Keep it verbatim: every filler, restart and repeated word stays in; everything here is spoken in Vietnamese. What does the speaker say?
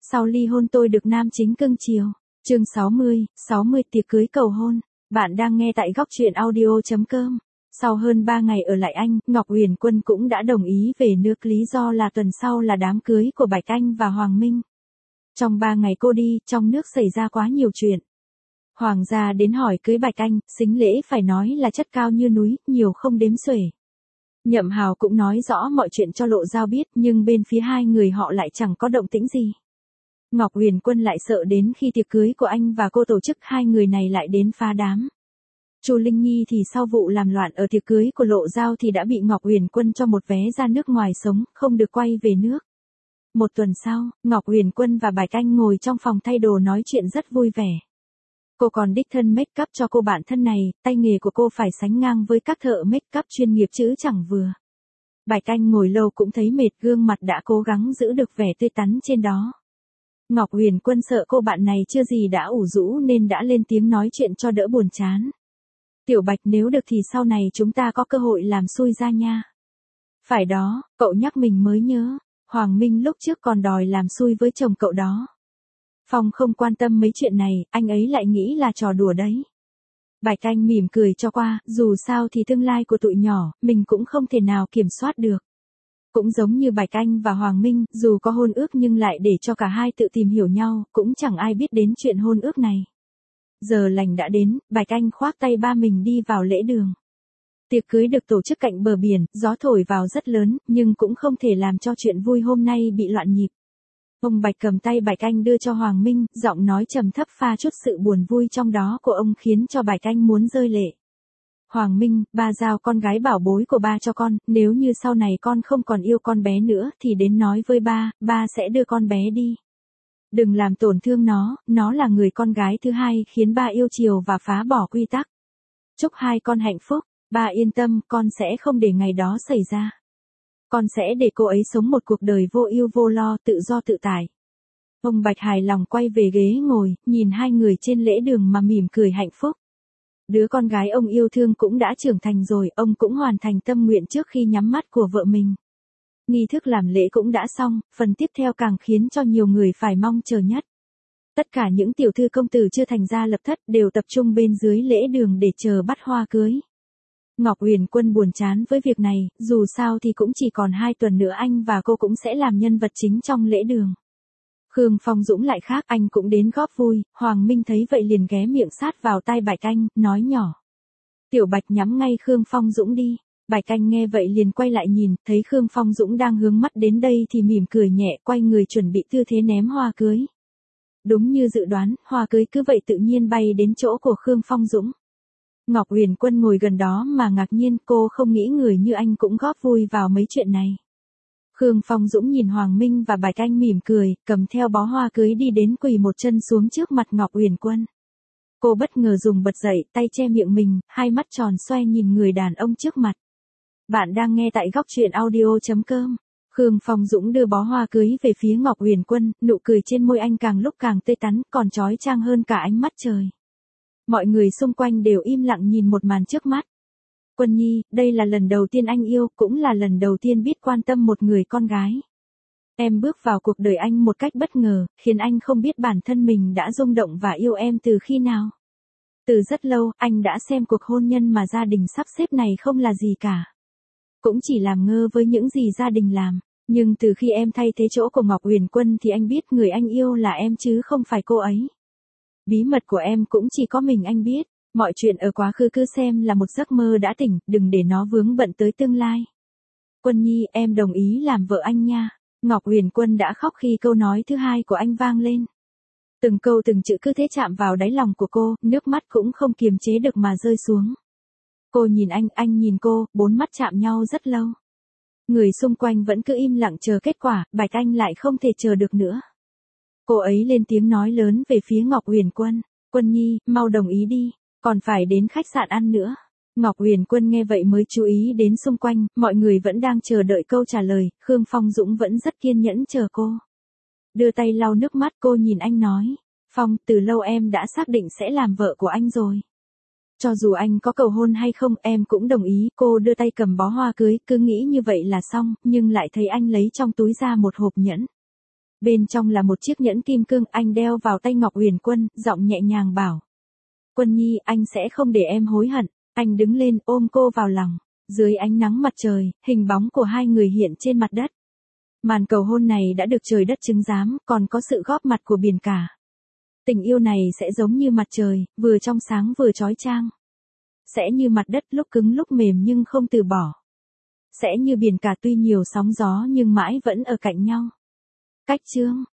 Sau ly hôn tôi được nam chính cưng chiều. Chương sáu mươi, sáu mươi tiệc cưới cầu hôn. Bạn đang nghe tại góc truyện audio chấm com. Sau hơn ba ngày ở lại Anh, Ngọc Uyển Quân cũng đã đồng ý về nước, lý do là tuần sau là đám cưới của Bạch Anh và Hoàng Minh. Trong ba ngày cô đi, trong nước xảy ra quá nhiều chuyện. Hoàng gia đến hỏi cưới Bạch Anh, sính lễ phải nói là chất cao như núi, nhiều không đếm xuể. Nhậm Hào cũng nói rõ mọi chuyện cho Lộ Giao biết, nhưng bên phía hai người họ lại chẳng có động tĩnh gì. Ngọc Uyển Quân lại sợ đến khi tiệc cưới của anh và cô tổ chức hai người này lại đến phá đám. Chu Linh Nhi thì sau vụ làm loạn ở tiệc cưới của Lộ Giao thì đã bị Ngọc Uyển Quân cho một vé ra nước ngoài sống, không được quay về nước. Một tuần sau, Ngọc Uyển Quân và Bạch Anh ngồi trong phòng thay đồ nói chuyện rất vui vẻ. Cô còn đích thân make up cho cô bạn thân này, tay nghề của cô phải sánh ngang với các thợ make up chuyên nghiệp chứ chẳng vừa. Bạch Anh ngồi lâu cũng thấy mệt, gương mặt đã cố gắng giữ được vẻ tươi tắn trên đó. Ngọc Uyển Quân sợ cô bạn này chưa gì đã ủ rũ nên đã lên tiếng nói chuyện cho đỡ buồn chán. Tiểu Bạch, nếu được thì sau này chúng ta có cơ hội làm xui ra nha. Phải đó, cậu nhắc mình mới nhớ, Hoàng Minh lúc trước còn đòi làm xui với chồng cậu đó. Phong không quan tâm mấy chuyện này, anh ấy lại nghĩ là trò đùa đấy. Bạch Anh mỉm cười cho qua, dù sao thì tương lai của tụi nhỏ, mình cũng không thể nào kiểm soát được. Cũng giống như Bạch Anh và Hoàng Minh, dù có hôn ước nhưng lại để cho cả hai tự tìm hiểu nhau, cũng chẳng ai biết đến chuyện hôn ước này. Giờ lành đã đến, Bạch Anh khoác tay ba mình đi vào lễ đường. Tiệc cưới được tổ chức cạnh bờ biển, gió thổi vào rất lớn, nhưng cũng không thể làm cho chuyện vui hôm nay bị loạn nhịp. Ông Bạch cầm tay Bạch Anh đưa cho Hoàng Minh, giọng nói trầm thấp pha chút sự buồn vui trong đó của ông khiến cho Bạch Anh muốn rơi lệ. Hoàng Minh, ba giao con gái bảo bối của ba cho con, nếu như sau này con không còn yêu con bé nữa thì đến nói với ba, ba sẽ đưa con bé đi. Đừng làm tổn thương nó, nó là người con gái thứ hai khiến ba yêu chiều và phá bỏ quy tắc. Chúc hai con hạnh phúc, ba yên tâm, con sẽ không để ngày đó xảy ra. Con sẽ để cô ấy sống một cuộc đời vô ưu vô lo, tự do tự tại. Ông Bạch hài lòng quay về ghế ngồi, nhìn hai người trên lễ đường mà mỉm cười hạnh phúc. Đứa con gái ông yêu thương cũng đã trưởng thành rồi, ông cũng hoàn thành tâm nguyện trước khi nhắm mắt của vợ mình. Nghi thức làm lễ cũng đã xong, phần tiếp theo càng khiến cho nhiều người phải mong chờ nhất. Tất cả những tiểu thư công tử chưa thành gia lập thất đều tập trung bên dưới lễ đường để chờ bắt hoa cưới. Ngọc Uyển Quân buồn chán với việc này, dù sao thì cũng chỉ còn hai tuần nữa anh và cô cũng sẽ làm nhân vật chính trong lễ đường. Khương Phong Dũng lại khác, anh cũng đến góp vui, Hoàng Minh thấy vậy liền ghé miệng sát vào tai Bạch Anh, nói nhỏ. Tiểu Bạch nhắm ngay Khương Phong Dũng đi. Bạch Anh nghe vậy liền quay lại nhìn, thấy Khương Phong Dũng đang hướng mắt đến đây thì mỉm cười nhẹ, quay người chuẩn bị tư thế ném hoa cưới. Đúng như dự đoán, hoa cưới cứ vậy tự nhiên bay đến chỗ của Khương Phong Dũng. Ngọc Uyển Quân ngồi gần đó mà ngạc nhiên, cô không nghĩ người như anh cũng góp vui vào mấy chuyện này. Khương Phong Dũng nhìn Hoàng Minh và Bạch Anh mỉm cười, cầm theo bó hoa cưới đi đến quỳ một chân xuống trước mặt Ngọc Uyển Quân. Cô bất ngờ dùng bật dậy, tay che miệng mình, hai mắt tròn xoe nhìn người đàn ông trước mặt. Bạn đang nghe tại góc truyện audio chấm com. Khương Phong Dũng đưa bó hoa cưới về phía Ngọc Uyển Quân, nụ cười trên môi anh càng lúc càng tươi tắn, còn chói chang hơn cả ánh mắt trời. Mọi người xung quanh đều im lặng nhìn một màn trước mắt. Quân Nhi, đây là lần đầu tiên anh yêu, cũng là lần đầu tiên biết quan tâm một người con gái. Em bước vào cuộc đời anh một cách bất ngờ, khiến anh không biết bản thân mình đã rung động và yêu em từ khi nào. Từ rất lâu, anh đã xem cuộc hôn nhân mà gia đình sắp xếp này không là gì cả. Cũng chỉ làm ngơ với những gì gia đình làm. Nhưng từ khi em thay thế chỗ của Ngọc Uyển Quân thì anh biết người anh yêu là em chứ không phải cô ấy. Bí mật của em cũng chỉ có mình anh biết. Mọi chuyện ở quá khứ cứ xem là một giấc mơ đã tỉnh, đừng để nó vướng bận tới tương lai. Quân Nhi, em đồng ý làm vợ anh nha. Ngọc Uyển Quân đã khóc khi câu nói thứ hai của anh vang lên. Từng câu từng chữ cứ thế chạm vào đáy lòng của cô, nước mắt cũng không kiềm chế được mà rơi xuống. Cô nhìn anh, anh nhìn cô, bốn mắt chạm nhau rất lâu. Người xung quanh vẫn cứ im lặng chờ kết quả, Bạch Anh lại không thể chờ được nữa. Cô ấy lên tiếng nói lớn về phía Ngọc Uyển Quân. Quân Nhi, mau đồng ý đi, còn phải đến khách sạn ăn nữa. Ngọc Uyển Quân nghe vậy mới chú ý đến xung quanh, mọi người vẫn đang chờ đợi câu trả lời, Khương Phong Dũng vẫn rất kiên nhẫn chờ cô. Đưa tay lau nước mắt, cô nhìn anh nói. Phong, từ lâu em đã xác định sẽ làm vợ của anh rồi. Cho dù anh có cầu hôn hay không, em cũng đồng ý. Cô đưa tay cầm bó hoa cưới, cứ nghĩ như vậy là xong, nhưng lại thấy anh lấy trong túi ra một hộp nhẫn. Bên trong là một chiếc nhẫn kim cương anh đeo vào tay Ngọc Uyển Quân, giọng nhẹ nhàng bảo. Quân Nhi, anh sẽ không để em hối hận. Anh đứng lên ôm cô vào lòng. Dưới ánh nắng mặt trời, hình bóng của hai người hiện trên mặt đất. Màn cầu hôn này đã được trời đất chứng giám, còn có sự góp mặt của biển cả. Tình yêu này sẽ giống như mặt trời, vừa trong sáng vừa chói chang. Sẽ như mặt đất lúc cứng lúc mềm nhưng không từ bỏ. Sẽ như biển cả tuy nhiều sóng gió nhưng mãi vẫn ở cạnh nhau. Cách chương